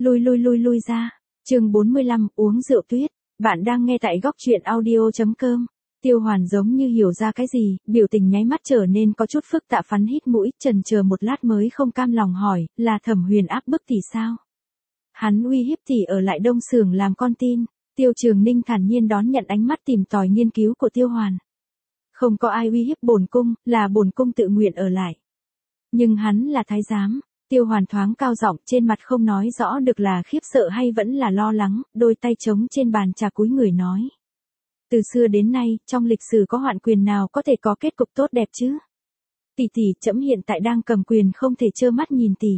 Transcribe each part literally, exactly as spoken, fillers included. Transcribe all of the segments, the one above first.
Lui lui lui lui ra. Chương bốn mươi lăm, uống rượu tuyết. Bạn đang nghe tại góc truyện audio chấm com. Tiêu Hoàn giống như hiểu ra cái gì, biểu tình nháy mắt trở nên có chút phức tạp, phắn hít mũi, chần chờ một lát mới không cam lòng hỏi, là Thẩm Huyền áp bức tỷ sao? Hắn uy hiếp tỷ ở lại Đông Xưởng làm con tin. Tiêu Trường Ninh thản nhiên đón nhận ánh mắt tìm tòi nghiên cứu của Tiêu Hoàn. Không có ai uy hiếp bổn cung, là bổn cung tự nguyện ở lại. Nhưng hắn là thái giám. Tiêu Hoàn thoáng cao giọng, trên mặt không nói rõ được là khiếp sợ hay vẫn là lo lắng, đôi tay trống trên bàn trà cúi người nói. Từ xưa đến nay, trong lịch sử có hoạn quyền nào có thể có kết cục tốt đẹp chứ? Tỷ tỷ, trẫm hiện tại đang cầm quyền, không thể trơ mắt nhìn tỷ.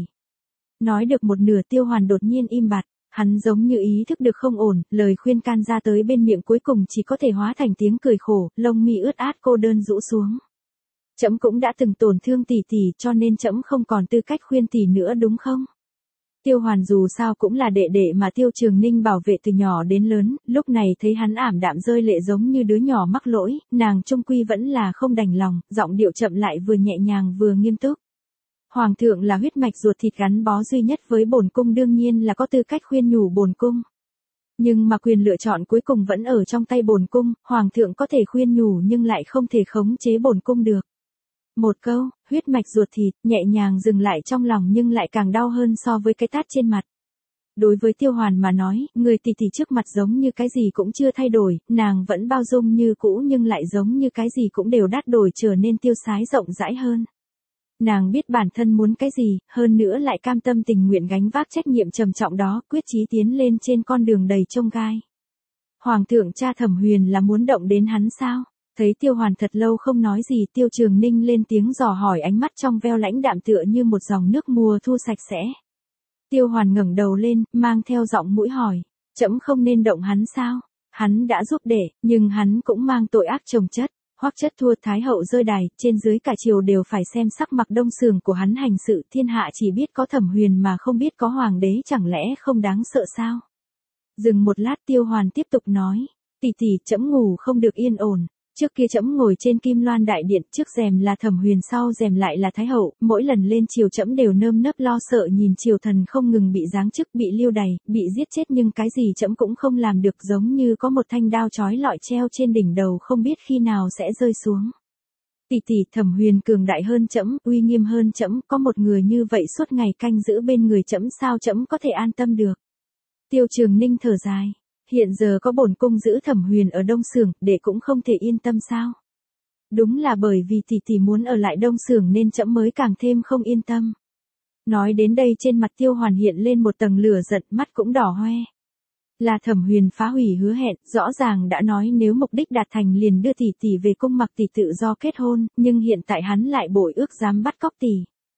Nói được một nửa, Tiêu Hoàn đột nhiên im bặt, hắn giống như ý thức được không ổn, lời khuyên can ra tới bên miệng cuối cùng chỉ có thể hóa thành tiếng cười khổ, lông mi ướt át cô đơn rũ xuống. Trẫm cũng đã từng tổn thương tỷ tỷ, cho nên trẫm không còn tư cách khuyên tỷ nữa đúng không? Tiêu Hoàn dù sao cũng là đệ đệ mà Tiêu Trường Ninh bảo vệ từ nhỏ đến lớn, lúc này thấy hắn ảm đạm rơi lệ giống như đứa nhỏ mắc lỗi, nàng trung quy vẫn là không đành lòng, giọng điệu chậm lại vừa nhẹ nhàng vừa nghiêm túc. Hoàng thượng là huyết mạch ruột thịt gắn bó duy nhất với bổn cung, đương nhiên là có tư cách khuyên nhủ bổn cung. Nhưng mà quyền lựa chọn cuối cùng vẫn ở trong tay bổn cung, hoàng thượng có thể khuyên nhủ nhưng lại không thể khống chế bổn cung được. Một câu, huyết mạch ruột thịt, nhẹ nhàng dừng lại trong lòng nhưng lại càng đau hơn so với cái tát trên mặt. Đối với Tiêu Hoàn mà nói, người tỷ tỷ trước mặt giống như cái gì cũng chưa thay đổi, nàng vẫn bao dung như cũ nhưng lại giống như cái gì cũng đều đắt đổi, trở nên tiêu sái rộng rãi hơn. Nàng biết bản thân muốn cái gì, hơn nữa lại cam tâm tình nguyện gánh vác trách nhiệm trầm trọng đó, quyết chí tiến lên trên con đường đầy chông gai. Hoàng thượng cha Thẩm Huyền là muốn động đến hắn sao? Thấy Tiêu Hoàn thật lâu không nói gì, Tiêu Trường Ninh lên tiếng dò hỏi, ánh mắt trong veo lãnh đạm tựa như một dòng nước mùa thu sạch sẽ. Tiêu Hoàn ngẩng đầu lên, mang theo giọng mũi hỏi, trẫm không nên động hắn sao? Hắn đã giúp đệ, nhưng hắn cũng mang tội ác chồng chất. Hoắc chất thua Thái hậu rơi đài, trên dưới cả triều đều phải xem sắc mặt Đông Xưởng của hắn hành sự, thiên hạ chỉ biết có Thẩm Huyền mà không biết có hoàng đế, chẳng lẽ không đáng sợ sao? Dừng một lát, Tiêu Hoàn tiếp tục nói, tỷ tỷ, trẫm ngủ không được yên ổn. Trước kia trẫm ngồi trên Kim Loan đại điện, trước rèm là Thẩm Huyền, sau rèm lại là Thái hậu, mỗi lần lên triều trẫm đều nơm nớp lo sợ nhìn triều thần không ngừng bị giáng chức, bị lưu đày, bị giết chết, nhưng cái gì trẫm cũng không làm được, giống như có một thanh đao chói lọi treo trên đỉnh đầu không biết khi nào sẽ rơi xuống. Tỷ tỷ, Thẩm Huyền cường đại hơn trẫm, uy nghiêm hơn trẫm, có một người như vậy suốt ngày canh giữ bên người trẫm, sao trẫm có thể an tâm được? Tiêu Trường Ninh thở dài. Hiện giờ có bổn cung giữ Thẩm Huyền ở Đông Xưởng, đệ cũng không thể yên tâm sao? Đúng là bởi vì tỷ tỷ muốn ở lại Đông Xưởng nên trẫm mới càng thêm không yên tâm. Nói đến đây trên mặt Tiêu Hoàn hiện lên một tầng lửa giận, mắt cũng đỏ hoe. Là Thẩm Huyền phá hủy hứa hẹn, rõ ràng đã nói nếu mục đích đạt thành liền đưa tỷ tỷ về cung, mặc tỷ tự do kết hôn, nhưng hiện tại hắn lại bội ước dám bắt cóc tỷ.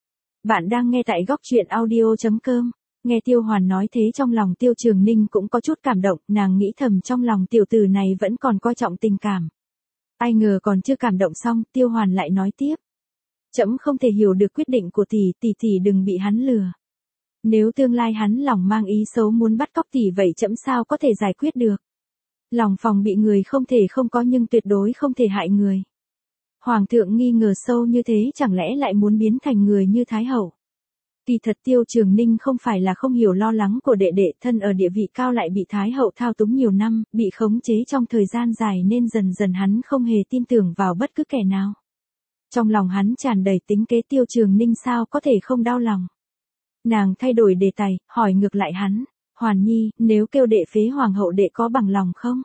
Bạn đang nghe tại góc truyện audio chấm com. Nghe Tiêu Hoàn nói thế trong lòng Tiêu Trường Ninh cũng có chút cảm động, nàng nghĩ thầm trong lòng tiểu tử này vẫn còn coi trọng tình cảm. Ai ngờ còn chưa cảm động xong, Tiêu Hoàn lại nói tiếp. Trẫm không thể hiểu được quyết định của tỷ, tỷ tỷ đừng bị hắn lừa. Nếu tương lai hắn lòng mang ý xấu muốn bắt cóc tỷ vậy trẫm sao có thể giải quyết được. Lòng phòng bị người không thể không có nhưng tuyệt đối không thể hại người. Hoàng thượng nghi ngờ sâu như thế chẳng lẽ lại muốn biến thành người như Thái hậu. Kỳ thật Tiêu Trường Ninh không phải là không hiểu lo lắng của đệ đệ, thân ở địa vị cao lại bị Thái hậu thao túng nhiều năm, bị khống chế trong thời gian dài nên dần dần hắn không hề tin tưởng vào bất cứ kẻ nào. Trong lòng hắn tràn đầy tính kế, Tiêu Trường Ninh sao có thể không đau lòng. Nàng thay đổi đề tài, hỏi ngược lại hắn, Hoàn Nhi, nếu kêu đệ phế hoàng hậu đệ có bằng lòng không?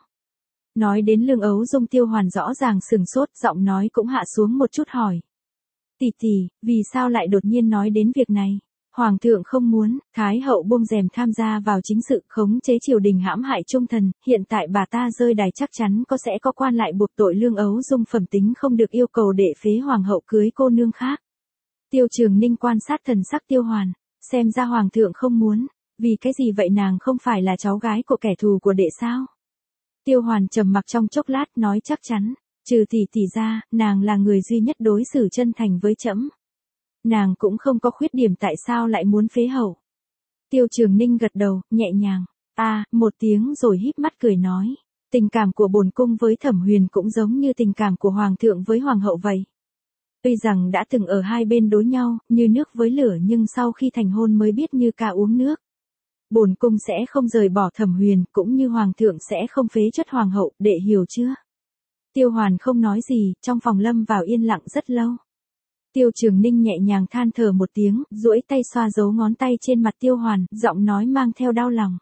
Nói đến Lương Ấu Dung, Tiêu Hoàn rõ ràng sừng sốt, giọng nói cũng hạ xuống một chút hỏi. Tỷ tỷ, vì sao lại đột nhiên nói đến việc này? Hoàng thượng không muốn, Thái hậu buông rèm tham gia vào chính sự, khống chế triều đình, hãm hại trung thần, hiện tại bà ta rơi đài chắc chắn có sẽ có quan lại buộc tội Lương Ấu Dung phẩm tính không được, yêu cầu đệ phế hoàng hậu cưới cô nương khác. Tiêu Trường Ninh quan sát thần sắc Tiêu Hoàn, xem ra hoàng thượng không muốn, vì cái gì vậy, nàng không phải là cháu gái của kẻ thù của đệ sao? Tiêu Hoàn trầm mặc trong chốc lát nói chắc chắn, trừ tỷ tỷ ra, nàng là người duy nhất đối xử chân thành với trẫm. Nàng cũng không có khuyết điểm, tại sao lại muốn phế hậu? Tiêu Trường Ninh gật đầu, nhẹ nhàng, a à, một tiếng rồi híp mắt cười nói, tình cảm của bổn cung với Thẩm Huyền cũng giống như tình cảm của hoàng thượng với hoàng hậu vậy. Tuy rằng đã từng ở hai bên đối nhau, như nước với lửa, nhưng sau khi thành hôn mới biết như cá uống nước. Bổn cung sẽ không rời bỏ Thẩm Huyền, cũng như hoàng thượng sẽ không phế truất hoàng hậu, đệ hiểu chưa? Tiêu Hoàn không nói gì, trong phòng lâm vào yên lặng rất lâu. Tiêu Trường Ninh nhẹ nhàng than thở một tiếng, duỗi tay xoa dấu ngón tay trên mặt Tiêu Hoàn, giọng nói mang theo đau lòng.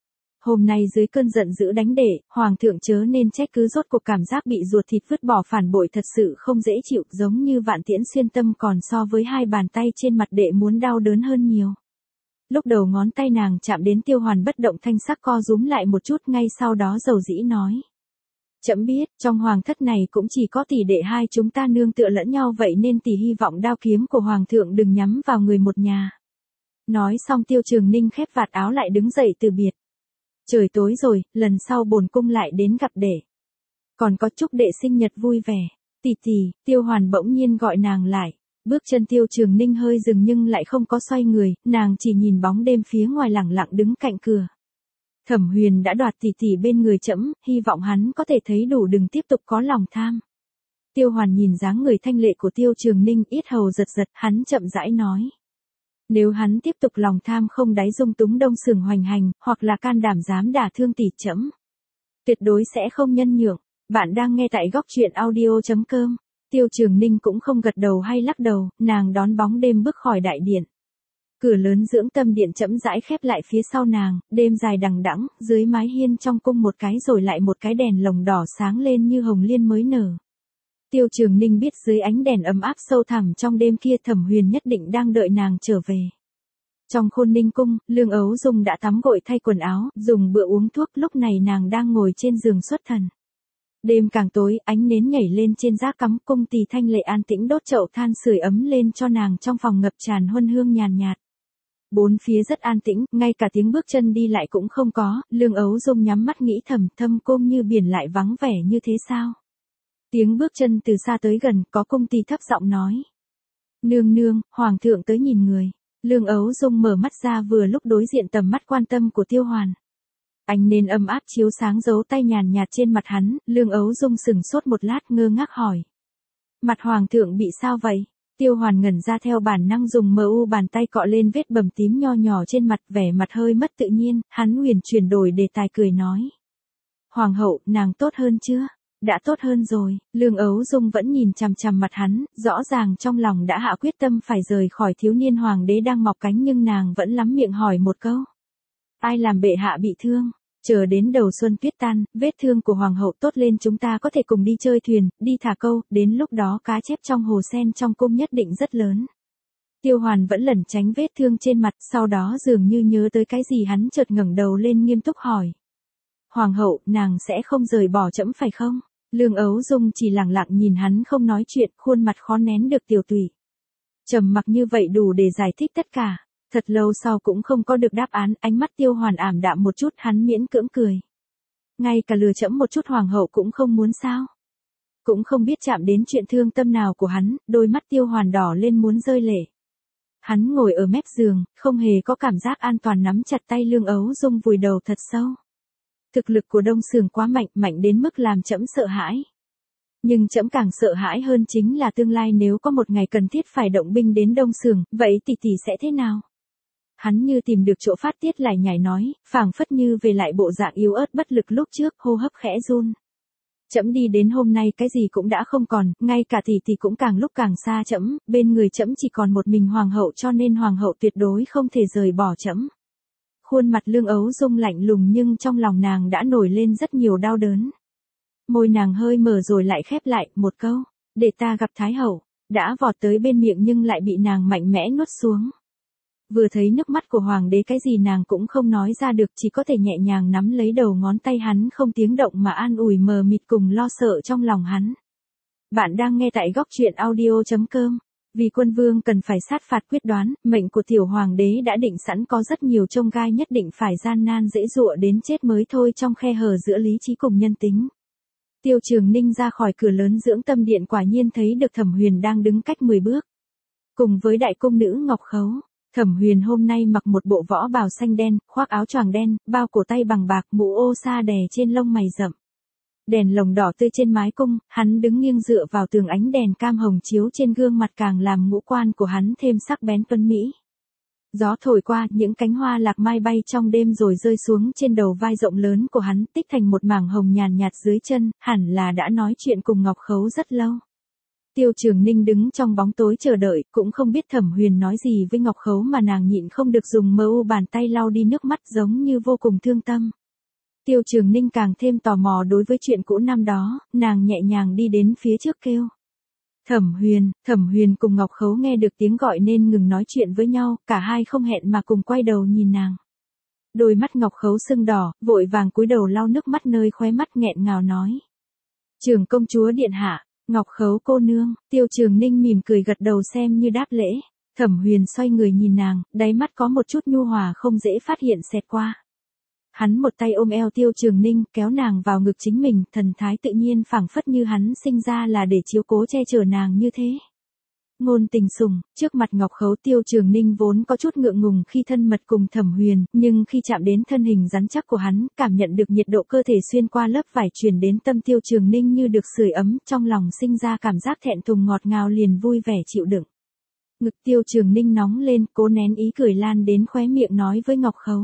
Hôm nay dưới cơn giận dữ đánh đệ, hoàng thượng chớ nên trách cứ, rốt cuộc cảm giác bị ruột thịt vứt bỏ phản bội thật sự không dễ chịu, giống như vạn tiễn xuyên tâm, còn so với hai bàn tay trên mặt đệ muốn đau đớn hơn nhiều. Lúc đầu ngón tay nàng chạm đến Tiêu Hoàn bất động, thanh sắc co rúm lại một chút, ngay sau đó dầu dĩ nói. Trẫm biết, trong hoàng thất này cũng chỉ có tỷ đệ hai chúng ta nương tựa lẫn nhau, vậy nên tỷ hy vọng đao kiếm của hoàng thượng đừng nhắm vào người một nhà. Nói xong Tiêu Trường Ninh khép vạt áo lại đứng dậy từ biệt. Trời tối rồi, lần sau bổn cung lại đến gặp đệ. Còn có chúc đệ sinh nhật vui vẻ. Tỷ tỷ, Tiêu Hoàn bỗng nhiên gọi nàng lại. Bước chân Tiêu Trường Ninh hơi dừng nhưng lại không có xoay người, nàng chỉ nhìn bóng đêm phía ngoài lẳng lặng đứng cạnh cửa. Thẩm Huyền đã đoạt tỷ tỷ bên người trẫm, hy vọng hắn có thể thấy đủ, đừng tiếp tục có lòng tham. Tiêu Hoàn nhìn dáng người thanh lệ của Tiêu Trường Ninh, yết hầu giật giật, hắn chậm rãi nói. Nếu hắn tiếp tục lòng tham không đáy dung túng Đông Sưởng hoành hành, hoặc là can đảm dám đả thương tỷ trẫm, tuyệt đối sẽ không nhân nhượng. Bạn đang nghe tại góc truyện audio chấm com. Tiêu Trường Ninh cũng không gật đầu hay lắc đầu, nàng đón bóng đêm bước khỏi đại điện. Cửa lớn dưỡng tâm điện chậm rãi khép lại phía sau nàng, đêm dài đằng đẵng, dưới mái hiên trong cung một cái rồi lại một cái đèn lồng đỏ sáng lên như hồng liên mới nở. Tiêu Trường Ninh biết dưới ánh đèn ấm áp sâu thẳm trong đêm kia Thẩm Huyền nhất định đang đợi nàng trở về. Trong Khôn Ninh cung, Lương Ấu Dung đã tắm gội thay quần áo, dùng bữa uống thuốc, lúc này nàng đang ngồi trên giường xuất thần. Đêm càng tối, ánh nến nhảy lên trên giá cắm, cung tỳ thanh lệ an tĩnh đốt chậu than sưởi ấm lên cho nàng, trong phòng ngập tràn huân hương nhàn nhạt. Bốn phía rất an tĩnh, ngay cả tiếng bước chân đi lại cũng không có, Lương Ấu Dung nhắm mắt nghĩ thầm, thâm cung như biển lại vắng vẻ như thế sao? Tiếng bước chân từ xa tới gần, có cung tỳ thấp giọng nói. Nương nương, hoàng thượng tới nhìn người. Lương Ấu Dung mở mắt ra, vừa lúc đối diện tầm mắt quan tâm của Tiêu Hoàn. Ánh nến âm áp chiếu sáng dấu tay nhàn nhạt trên mặt hắn, Lương Ấu Dung sừng sốt một lát ngơ ngác hỏi. Mặt hoàng thượng bị sao vậy? Tiêu Hoàn ngẩn ra, theo bản năng dùng mờ u bàn tay cọ lên vết bầm tím nho nhỏ trên mặt, vẻ mặt hơi mất tự nhiên, hắn huyền chuyển đổi đề tài cười nói. Hoàng hậu, nàng tốt hơn chưa? Đã tốt hơn rồi. Lương Ấu Dung vẫn nhìn chằm chằm mặt hắn, rõ ràng trong lòng đã hạ quyết tâm phải rời khỏi thiếu niên hoàng đế đang mọc cánh, nhưng nàng vẫn lắm miệng hỏi một câu. Ai làm bệ hạ bị thương? Chờ đến đầu xuân tuyết tan, vết thương của hoàng hậu tốt lên chúng ta có thể cùng đi chơi thuyền, đi thả câu, đến lúc đó cá chép trong hồ sen trong cung nhất định rất lớn. Tiêu Hoàn vẫn lẩn tránh vết thương trên mặt, sau đó dường như nhớ tới cái gì hắn chợt ngẩng đầu lên nghiêm túc hỏi. Hoàng hậu, nàng sẽ không rời bỏ trẫm phải không? Lương Ấu Dung chỉ lặng lặng nhìn hắn không nói chuyện, khuôn mặt khó nén được tiểu tụy. Trầm mặc như vậy đủ để giải thích tất cả. Thật lâu sau cũng không có được đáp án, ánh mắt Tiêu Hoàn ảm đạm một chút, hắn miễn cưỡng cười. Ngay cả lừa trẫm một chút hoàng hậu cũng không muốn sao? Cũng không biết chạm đến chuyện thương tâm nào của hắn, đôi mắt Tiêu Hoàn đỏ lên muốn rơi lệ. Hắn ngồi ở mép giường, không hề có cảm giác an toàn, nắm chặt tay Lương Ấu Dung vùi đầu thật sâu. Thực lực của Đông Sưởng quá mạnh, mạnh đến mức làm trẫm sợ hãi. Nhưng trẫm càng sợ hãi hơn chính là tương lai nếu có một ngày cần thiết phải động binh đến Đông Sưởng, vậy tỷ tỷ sẽ thế nào? Hắn như tìm được chỗ phát tiết lại nhảy nói, phảng phất như về lại bộ dạng yếu ớt bất lực lúc trước, hô hấp khẽ run. Trẫm đi đến hôm nay cái gì cũng đã không còn, ngay cả tỷ tỷ cũng càng lúc càng xa trẫm, bên người trẫm chỉ còn một mình hoàng hậu, cho nên hoàng hậu tuyệt đối không thể rời bỏ trẫm. Khuôn mặt Lương Ấu Dung lạnh lùng nhưng trong lòng nàng đã nổi lên rất nhiều đau đớn. Môi nàng hơi mở rồi lại khép lại, một câu, để ta gặp Thái hậu, đã vọt tới bên miệng nhưng lại bị nàng mạnh mẽ nuốt xuống. Vừa thấy nước mắt của hoàng đế cái gì nàng cũng không nói ra được, chỉ có thể nhẹ nhàng nắm lấy đầu ngón tay hắn không tiếng động mà an ủi mờ mịt cùng lo sợ trong lòng hắn. Bạn đang nghe tại góc truyện audio chấm com. Vì quân vương cần phải sát phạt quyết đoán, mệnh của tiểu hoàng đế đã định sẵn, có rất nhiều chông gai nhất định phải gian nan dễ dụa đến chết mới thôi, trong khe hở giữa lý trí cùng nhân tính. Tiêu Trường Ninh ra khỏi cửa lớn dưỡng tâm điện, quả nhiên thấy được Thẩm Huyền đang đứng cách mười bước. Cùng với đại cung nữ Ngọc Khấu, Thẩm Huyền hôm nay mặc một bộ võ bào xanh đen, khoác áo choàng đen, bao cổ tay bằng bạc, mũ ô sa đè trên lông mày rậm. Đèn lồng đỏ tươi trên mái cung, hắn đứng nghiêng dựa vào tường, ánh đèn cam hồng chiếu trên gương mặt càng làm ngũ quan của hắn thêm sắc bén tuấn mỹ. Gió thổi qua, những cánh hoa lạc mai bay trong đêm rồi rơi xuống trên đầu vai rộng lớn của hắn, tích thành một mảng hồng nhàn nhạt dưới chân, hẳn là đã nói chuyện cùng Ngọc Khấu rất lâu. Tiêu Trường Ninh đứng trong bóng tối chờ đợi, cũng không biết Thẩm Huyền nói gì với Ngọc Khấu mà nàng nhịn không được dùng mờ u bàn tay lau đi nước mắt giống như vô cùng thương tâm. Tiêu Trường Ninh càng thêm tò mò đối với chuyện cũ năm đó, nàng nhẹ nhàng đi đến phía trước kêu. Thẩm Huyền, Thẩm Huyền cùng Ngọc Khấu nghe được tiếng gọi nên ngừng nói chuyện với nhau, cả hai không hẹn mà cùng quay đầu nhìn nàng. Đôi mắt Ngọc Khấu sưng đỏ, vội vàng cúi đầu lau nước mắt nơi khóe mắt nghẹn ngào nói. Trường công chúa điện hạ, Ngọc Khấu cô nương, Tiêu Trường Ninh mỉm cười gật đầu xem như đáp lễ. Thẩm Huyền xoay người nhìn nàng, đáy mắt có một chút nhu hòa không dễ phát hiện xẹt qua. Hắn một tay ôm eo Tiêu Trường Ninh, kéo nàng vào ngực chính mình, thần thái tự nhiên phảng phất như hắn sinh ra là để chiếu cố che chở nàng như thế. Ngôn tình sủng, trước mặt Ngọc Khấu Tiêu Trường Ninh vốn có chút ngượng ngùng khi thân mật cùng Thẩm Huyền, nhưng khi chạm đến thân hình rắn chắc của hắn, cảm nhận được nhiệt độ cơ thể xuyên qua lớp vải truyền đến tâm Tiêu Trường Ninh như được sưởi ấm, trong lòng sinh ra cảm giác thẹn thùng ngọt ngào liền vui vẻ chịu đựng. Ngực Tiêu Trường Ninh nóng lên, cố nén ý cười lan đến khóe miệng nói với Ngọc Khấu.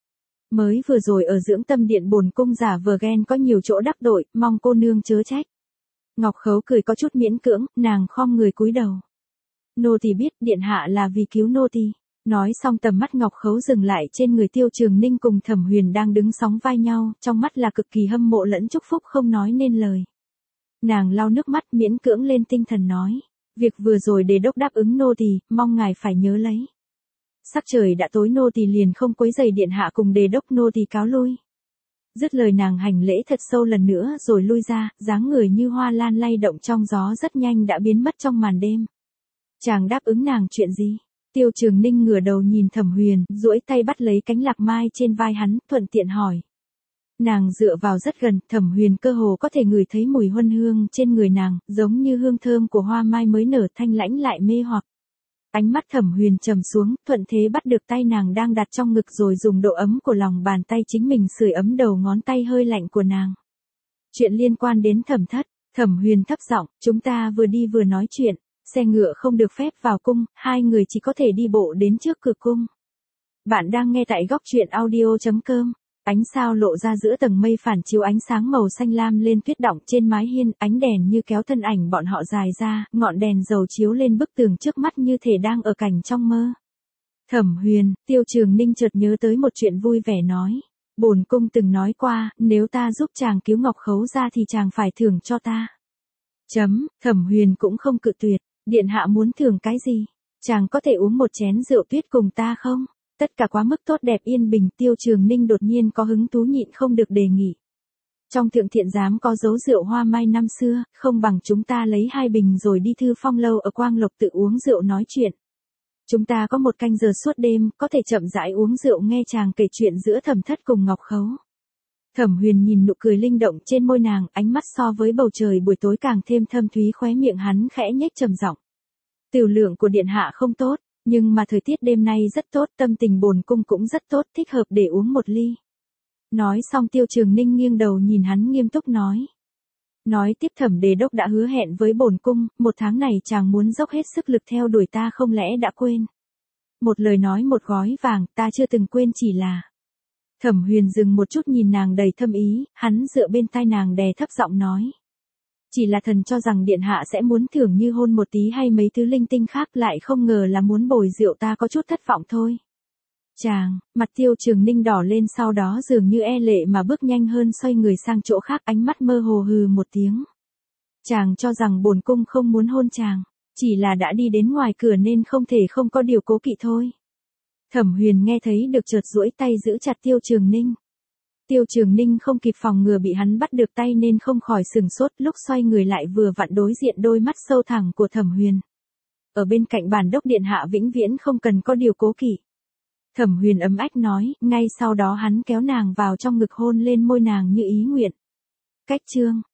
Mới vừa rồi ở dưỡng tâm điện bổn cung giả vờ ghen có nhiều chỗ đắc tội, mong cô nương chớ trách. Ngọc Khấu cười có chút miễn cưỡng, nàng khom người cúi đầu. Nô tỳ biết điện hạ là vì cứu nô tỳ. Nói xong tầm mắt Ngọc Khấu dừng lại trên người Tiêu Trường Ninh cùng Thẩm Huyền đang đứng sóng vai nhau, trong mắt là cực kỳ hâm mộ lẫn chúc phúc không nói nên lời. Nàng lau nước mắt miễn cưỡng lên tinh thần nói. Việc vừa rồi đề đốc đáp ứng nô tỳ, mong ngài phải nhớ lấy. Sắc trời đã tối nô tỳ liền không quấy rầy điện hạ cùng đề đốc nô tỳ cáo lui. Dứt lời nàng hành lễ thật sâu lần nữa rồi lui ra, dáng người như hoa lan lay động trong gió rất nhanh đã biến mất trong màn đêm. Chàng đáp ứng nàng chuyện gì? Tiêu Trường Ninh ngửa đầu nhìn Thẩm Huyền, duỗi tay bắt lấy cánh lạc mai trên vai hắn, thuận tiện hỏi. Nàng dựa vào rất gần, Thẩm Huyền cơ hồ có thể ngửi thấy mùi huân hương trên người nàng, giống như hương thơm của hoa mai mới nở thanh lãnh lại mê hoặc. Ánh mắt Thẩm Huyền trầm xuống, thuận thế bắt được tay nàng đang đặt trong ngực rồi dùng độ ấm của lòng bàn tay chính mình sưởi ấm đầu ngón tay hơi lạnh của nàng. Chuyện liên quan đến Thẩm thất, Thẩm Huyền thấp giọng, chúng ta vừa đi vừa nói chuyện, xe ngựa không được phép vào cung, hai người chỉ có thể đi bộ đến trước cửa cung. Bạn đang nghe tại góc truyện audio chấm com. Ánh sao lộ ra giữa tầng mây phản chiếu ánh sáng màu xanh lam lên tuyết đọng trên mái hiên, ánh đèn như kéo thân ảnh bọn họ dài ra, ngọn đèn dầu chiếu lên bức tường trước mắt như thể đang ở cảnh trong mơ. Thẩm Huyền, Tiêu Trường Ninh chợt nhớ tới một chuyện vui vẻ nói. Bổn cung từng nói qua, nếu ta giúp chàng cứu Ngọc Khấu ra thì chàng phải thưởng cho ta. Chấm, Thẩm Huyền cũng không cự tuyệt, điện hạ muốn thưởng cái gì? Chàng có thể uống một chén rượu tuyết cùng ta không? Tất cả quá mức tốt đẹp yên bình, Tiêu Trường Ninh đột nhiên có hứng thú nhịn không được đề nghị. Trong thượng thiện giám có dấu rượu hoa mai năm xưa, không bằng chúng ta lấy hai bình rồi đi Thư Phong lâu ở Quang Lộc tự uống rượu nói chuyện. Chúng ta có một canh giờ suốt đêm, có thể chậm rãi uống rượu nghe chàng kể chuyện giữa Thẩm thất cùng Ngọc Khấu. Thẩm Huyền nhìn nụ cười linh động trên môi nàng, ánh mắt so với bầu trời buổi tối càng thêm thâm thúy, khóe miệng hắn khẽ nhếch trầm giọng. Tiểu lượng của điện hạ không tốt. Nhưng mà thời tiết đêm nay rất tốt, tâm tình bổn cung cũng rất tốt, thích hợp để uống một ly. Nói xong Tiêu Trường Ninh nghiêng đầu nhìn hắn nghiêm túc nói. Nói tiếp Thẩm đề đốc đã hứa hẹn với bổn cung, một tháng này chàng muốn dốc hết sức lực theo đuổi ta không lẽ đã quên. Một lời nói một gói vàng, ta chưa từng quên chỉ là. Thẩm Huyền dừng một chút nhìn nàng đầy thâm ý, hắn dựa bên tai nàng đè thấp giọng nói. Chỉ là thần cho rằng điện hạ sẽ muốn thưởng như hôn một tí hay mấy thứ linh tinh khác, lại không ngờ là muốn bồi rượu, ta có chút thất vọng thôi. Chàng, mặt Tiêu Trường Ninh đỏ lên, sau đó dường như e lệ mà bước nhanh hơn, xoay người sang chỗ khác, ánh mắt mơ hồ hừ một tiếng. Chàng cho rằng bổn cung không muốn hôn chàng, chỉ là đã đi đến ngoài cửa nên không thể không có điều cố kỵ thôi. Thẩm Huyền nghe thấy được chợt duỗi tay giữ chặt Tiêu Trường Ninh. Tiêu Trường Ninh không kịp phòng ngừa bị hắn bắt được tay nên không khỏi sừng sốt, lúc xoay người lại vừa vặn đối diện đôi mắt sâu thẳm của Thẩm Huyền. Ở bên cạnh bản đốc điện hạ vĩnh viễn không cần có điều cố kỵ. Thẩm Huyền ấm ách nói, ngay sau đó hắn kéo nàng vào trong ngực hôn lên môi nàng như ý nguyện. Cách chương.